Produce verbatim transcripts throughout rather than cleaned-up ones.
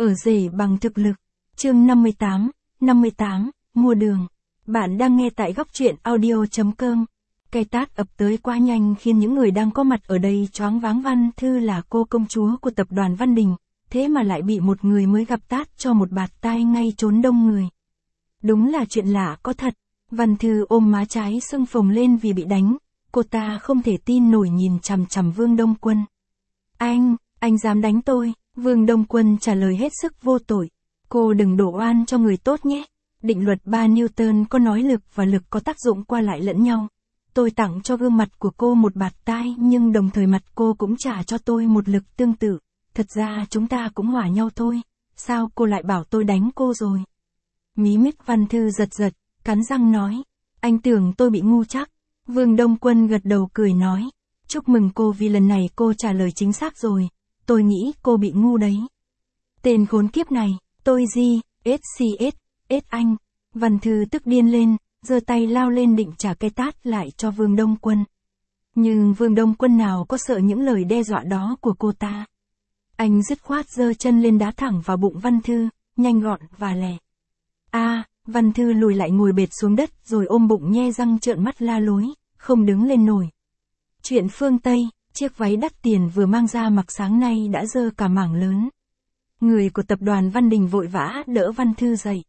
Ở rể bằng thực lực. Chương năm mươi tám, năm mươi tám, mua đường. Bạn đang nghe tại góc truyện audio chấm com. Cái tát ập tới quá nhanh khiến những người đang có mặt ở đây choáng váng. Văn Thư là cô công chúa của tập đoàn Văn Đình, thế mà lại bị một người mới gặp tát cho một bạt tai ngay trốn đông người. Đúng là chuyện lạ có thật. Văn Thư ôm má trái sưng phồng lên vì bị đánh, cô ta không thể tin nổi nhìn chằm chằm Vương Đông Quân. Anh, anh dám đánh tôi? Vương Đông Quân trả lời hết sức vô tội. Cô đừng đổ oan cho người tốt nhé. Định luật ba Newton có nói lực và lực có tác dụng qua lại lẫn nhau. Tôi tặng cho gương mặt của cô một bạt tai nhưng đồng thời mặt cô cũng trả cho tôi một lực tương tự. Thật ra chúng ta cũng hòa nhau thôi. Sao cô lại bảo tôi đánh cô rồi? Mí mắt Văn Thư giật giật, cắn răng nói. Anh tưởng tôi bị ngu chắc. Vương Đông Quân gật đầu cười nói. Chúc mừng cô vì lần này cô trả lời chính xác rồi. Tôi nghĩ cô bị ngu đấy. Tên khốn kiếp này, tôi gì, ét xê ét, ét anh. Văn Thư tức điên lên, giơ tay lao lên định trả cái tát lại cho Vương Đông Quân. Nhưng Vương Đông Quân nào có sợ những lời đe dọa đó của cô ta. Anh dứt khoát giơ chân lên đá thẳng vào bụng Văn Thư, nhanh gọn và lẹ. A, Văn Thư lùi lại ngồi bệt xuống đất rồi ôm bụng nhe răng trợn mắt la lối, không đứng lên nổi. Chuyện phương Tây, chiếc váy đắt tiền vừa mang ra mặc sáng nay đã dơ cả mảng lớn. Người của tập đoàn Văn Đình vội vã đỡ Văn Thư dậy.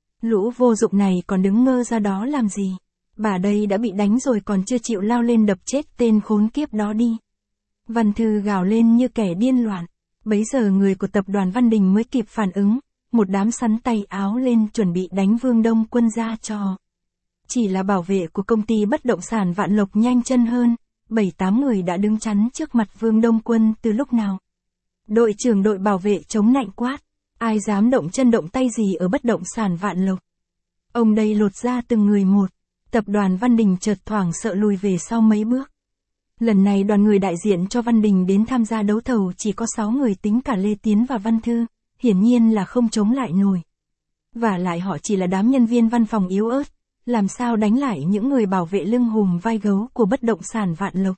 Lũ vô dụng này còn đứng ngơ ra đó làm gì? Bà đây đã bị đánh rồi còn chưa chịu lao lên đập chết tên khốn kiếp đó đi. Văn Thư gào lên như kẻ điên loạn. Bấy giờ người của tập đoàn Văn Đình mới kịp phản ứng. Một đám sắn tay áo lên chuẩn bị đánh Vương Đông Quân ra cho. Chỉ là bảo vệ của công ty bất động sản Vạn Lộc nhanh chân hơn. Bảy tám người đã đứng chắn trước mặt Vương Đông Quân từ lúc nào. Đội trưởng đội bảo vệ chống nạnh quát. Ai dám động chân động tay gì ở bất động sản Vạn Lộc? Ông đây lột ra từng người một. Tập đoàn Văn Đình chợt thoảng sợ lùi về sau mấy bước. Lần này đoàn người đại diện cho Văn Đình đến tham gia đấu thầu chỉ có sáu người tính cả Lê Tiến và Văn Thư. Hiển nhiên là không chống lại nổi. Và lại họ chỉ là đám nhân viên văn phòng yếu ớt. Làm sao đánh lại những người bảo vệ lưng hùm vai gấu của bất động sản Vạn Lộc?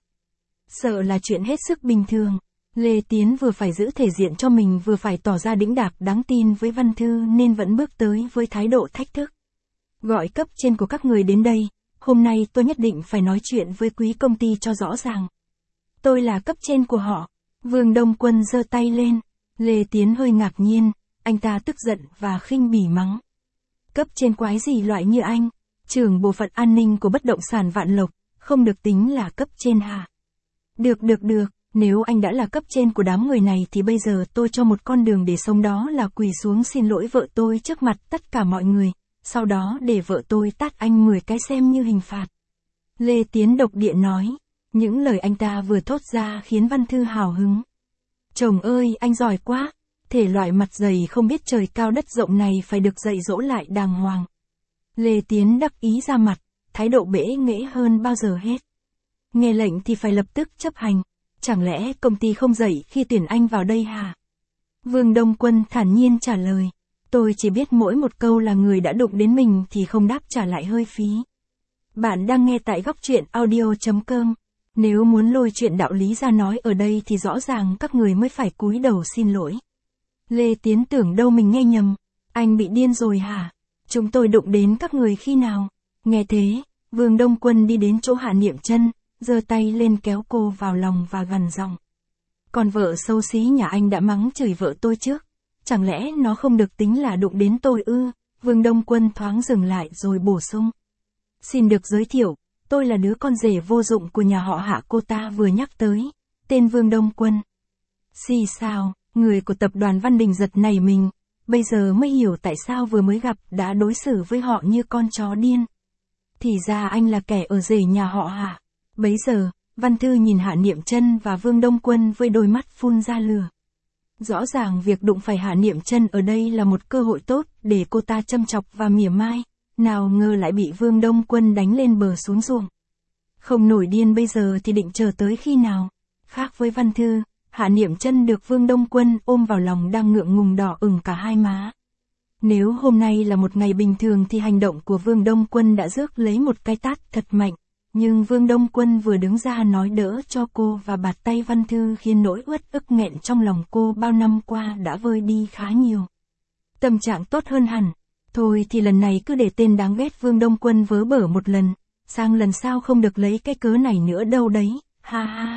Sợ là chuyện hết sức bình thường. Lê Tiến vừa phải giữ thể diện cho mình vừa phải tỏ ra đĩnh đạc đáng tin với Văn Thư nên vẫn bước tới với thái độ thách thức. Gọi cấp trên của các người đến đây, hôm nay tôi nhất định phải nói chuyện với quý công ty cho rõ ràng. Tôi là cấp trên của họ. Vương Đông Quân giơ tay lên. Lê Tiến hơi ngạc nhiên, anh ta tức giận và khinh bỉ mắng. Cấp trên quái gì loại như anh? Trưởng bộ phận an ninh của bất động sản Vạn Lộc, không được tính là cấp trên hả? Được được được, nếu anh đã là cấp trên của đám người này thì bây giờ tôi cho một con đường để sống, đó là quỳ xuống xin lỗi vợ tôi trước mặt tất cả mọi người, sau đó để vợ tôi tát anh mười cái xem như hình phạt. Lê Tiến độc địa nói, những lời anh ta vừa thốt ra khiến Văn Thư hào hứng. Chồng ơi, anh giỏi quá, thể loại mặt dày không biết trời cao đất rộng này phải được dạy dỗ lại đàng hoàng. Lê Tiến đắc ý ra mặt, thái độ bẽ nghễ hơn bao giờ hết. Nghe lệnh thì phải lập tức chấp hành, chẳng lẽ công ty không dạy khi tuyển anh vào đây hả? Vương Đông Quân thản nhiên trả lời, tôi chỉ biết mỗi một câu là người đã đụng đến mình thì không đáp trả lại hơi phí. Bạn đang nghe tại góc truyện audio chấm com. Nếu muốn lôi chuyện đạo lý ra nói ở đây thì rõ ràng các người mới phải cúi đầu xin lỗi. Lê Tiến tưởng đâu mình nghe nhầm. Anh bị điên rồi hả? Chúng tôi đụng đến các người khi nào? Nghe thế, Vương Đông Quân đi đến chỗ Hạ Niệm Chân, giơ tay lên kéo cô vào lòng và gằn giọng. Còn vợ xấu xí nhà anh đã mắng chửi vợ tôi trước. Chẳng lẽ nó không được tính là đụng đến tôi ư? Vương Đông Quân thoáng dừng lại rồi bổ sung. Xin được giới thiệu, tôi là đứa con rể vô dụng của nhà họ Hạ cô ta vừa nhắc tới. Tên Vương Đông Quân. Xì sao, người của tập đoàn Văn Đình giật nảy mình. Bây giờ mới hiểu tại sao vừa mới gặp đã đối xử với họ như con chó điên. Thì ra anh là kẻ ở rể nhà họ Hạ. Bấy giờ, Văn Thư nhìn Hạ Niệm Chân và Vương Đông Quân với đôi mắt phun ra lửa. Rõ ràng việc đụng phải Hạ Niệm Chân ở đây là một cơ hội tốt để cô ta châm chọc và mỉa mai. Nào ngờ lại bị Vương Đông Quân đánh lên bờ xuống ruộng. Không nổi điên bây giờ thì định chờ tới khi nào? Khác với Văn Thư, Hạ Niệm Chân được Vương Đông Quân ôm vào lòng đang ngượng ngùng đỏ ửng cả hai má. Nếu hôm nay là một ngày bình thường thì hành động của Vương Đông Quân đã rước lấy một cái tát thật mạnh, Nhưng Vương Đông Quân vừa đứng ra nói đỡ cho cô và bạt tay Văn Thư khiến nỗi uất ức nghẹn trong lòng cô bao năm qua đã vơi đi khá nhiều. Tâm trạng tốt hơn hẳn. Thôi thì lần này cứ để tên đáng ghét Vương Đông Quân vớ bở một lần, sang lần sau không được lấy cái cớ này nữa đâu đấy, ha ha.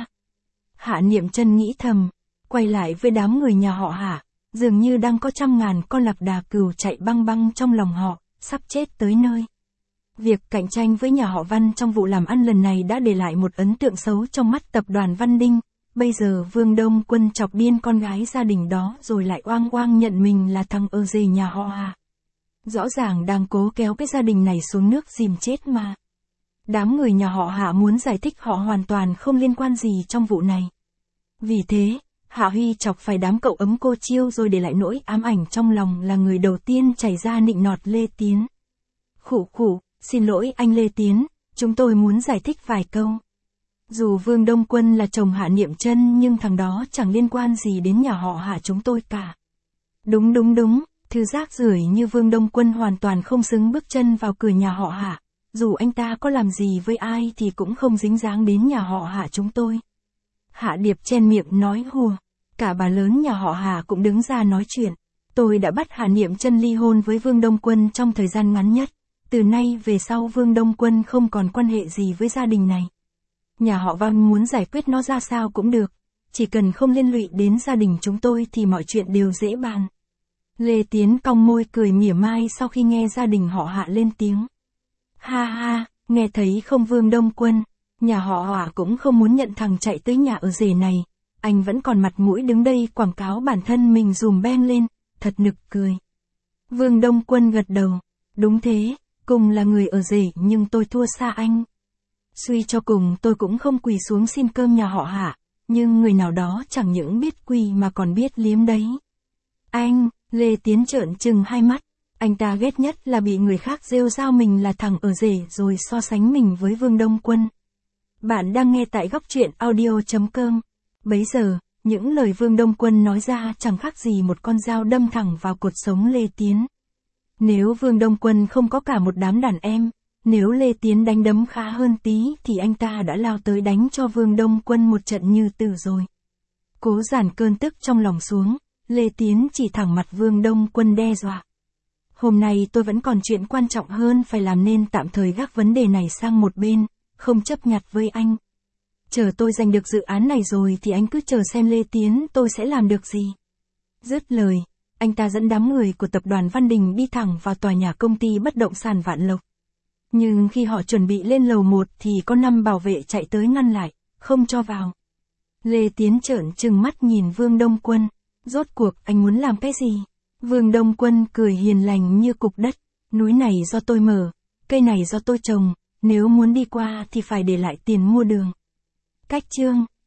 Hạ Niệm Chân nghĩ thầm, quay lại với đám người nhà họ Hạ, dường như đang có trăm ngàn con lạc đà cừu chạy băng băng trong lòng họ, sắp chết tới nơi. Việc cạnh tranh với nhà họ Văn trong vụ làm ăn lần này đã để lại một ấn tượng xấu trong mắt tập đoàn Văn Đinh, bây giờ Vương Đông Quân chọc điên con gái gia đình đó rồi lại oang oang nhận mình là thằng ơ dề nhà họ Hạ. Rõ ràng đang cố kéo cái gia đình này xuống nước dìm chết mà. Đám người nhà họ Hạ muốn giải thích họ hoàn toàn không liên quan gì trong vụ này. Vì thế, Hạ Huy chọc phải đám cậu ấm cô Chiêu rồi để lại nỗi ám ảnh trong lòng là người đầu tiên chảy ra nịnh nọt Lê Tiến. Khụ khụ, xin lỗi anh Lê Tiến, chúng tôi muốn giải thích vài câu. Dù Vương Đông Quân là chồng Hạ Niệm Chân nhưng thằng đó chẳng liên quan gì đến nhà họ Hạ chúng tôi cả. Đúng đúng đúng, thứ rác rưởi như Vương Đông Quân hoàn toàn không xứng bước chân vào cửa nhà họ Hạ. Dù anh ta có làm gì với ai thì cũng không dính dáng đến nhà họ Hạ chúng tôi. Hạ Điệp chen miệng nói hùa. Cả bà lớn nhà họ Hạ cũng đứng ra nói chuyện. Tôi đã bắt Hạ Niệm Chân ly hôn với Vương Đông Quân trong thời gian ngắn nhất. Từ nay về sau Vương Đông Quân không còn quan hệ gì với gia đình này. Nhà họ Văn muốn giải quyết nó ra sao cũng được. Chỉ cần không liên lụy đến gia đình chúng tôi thì mọi chuyện đều dễ bàn. Lê Tiến cong môi cười mỉa mai sau khi nghe gia đình họ Hạ lên tiếng. Ha ha, nghe thấy không Vương Đông Quân, nhà họ Hạ cũng không muốn nhận thằng chạy tới nhà ở rể này, anh vẫn còn mặt mũi đứng đây quảng cáo bản thân mình dùm beng lên, thật nực cười. Vương Đông Quân gật đầu, đúng thế, cùng là người ở rể nhưng tôi thua xa anh. Suy cho cùng tôi cũng không quỳ xuống xin cơm nhà họ Hạ, nhưng người nào đó chẳng những biết quỳ mà còn biết liếm đấy. Anh, Lê Tiến trợn trừng hai mắt. Anh ta ghét nhất là bị người khác rêu rao mình là thằng ở rể rồi so sánh mình với Vương Đông Quân. Bạn đang nghe tại góc truyện audio chấm com. Bấy giờ, những lời Vương Đông Quân nói ra chẳng khác gì một con dao đâm thẳng vào cột sống Lê Tiến. Nếu Vương Đông Quân không có cả một đám đàn em, nếu Lê Tiến đánh đấm khá hơn tí thì anh ta đã lao tới đánh cho Vương Đông Quân một trận như tử rồi. Cố dàn cơn tức trong lòng xuống, Lê Tiến chỉ thẳng mặt Vương Đông Quân đe dọa. Hôm nay tôi vẫn còn chuyện quan trọng hơn phải làm nên tạm thời gác vấn đề này sang một bên, không chấp nhặt với anh. Chờ tôi giành được dự án này rồi thì anh cứ chờ xem Lê Tiến tôi sẽ làm được gì. Dứt lời, anh ta dẫn đám người của tập đoàn Văn Đình đi thẳng vào tòa nhà công ty bất động sản Vạn Lộc. Nhưng khi họ chuẩn bị lên lầu một thì có năm bảo vệ chạy tới ngăn lại, không cho vào. Lê Tiến trợn trừng mắt nhìn Vương Đông Quân, rốt cuộc anh muốn làm cái gì? Vương Đông Quân cười hiền lành như cục đất, núi này do tôi mở, cây này do tôi trồng, nếu muốn đi qua thì phải để lại tiền mua đường. Cách chương